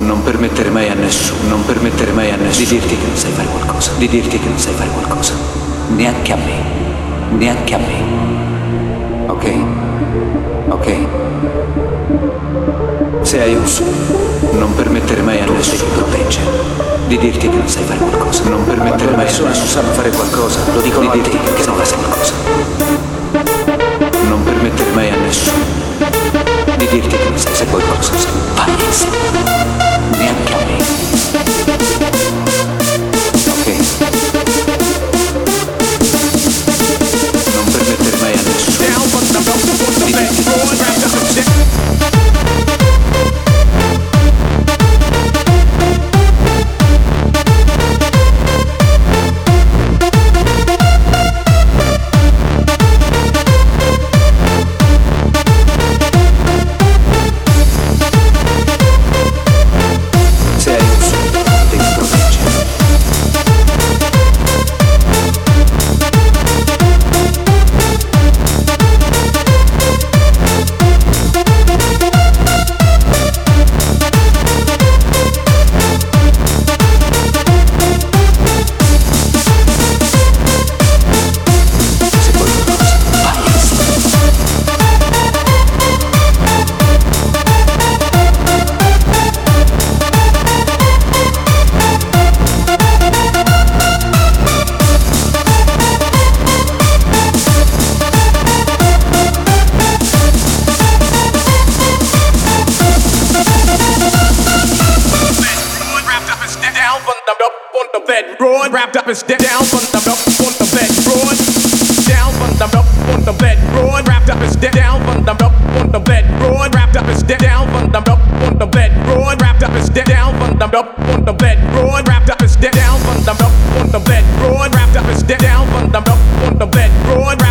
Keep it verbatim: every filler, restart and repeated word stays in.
Non permettere mai a nessuno, non permettere mai a nessuno di dirti che non sai fare qualcosa, di dirti che non sai fare qualcosa. Neanche a me, neanche a me. Ok? Ok? Se hai un sogno, non permettere mai a nessuno di proteggere, di dirti che non sai fare qualcosa. Non permettere mai a nessuno. Quando le persone non sanno fare qualcosa, lo dicono a te che non sai qualcosa. Non permettere mai a nessuno di dirti che non sai se qualcosa. Vai insieme. Neanche a me. Ok? Non permettere mai a nessuno di dirti che non sai qualcosa. Wrapped up and st- down from the up on the bed, broad. Down from the up on the bed, broad. Wrapped up and st- down from the up on the bed, broad. Wrapped up and st- down from the up on the bed, broad. Wrapped up and st- down from the up on the bed, broad. Wrapped up and st- down from the up on the bed, broad. Wrapped up and st- down from the up on the bed, broad.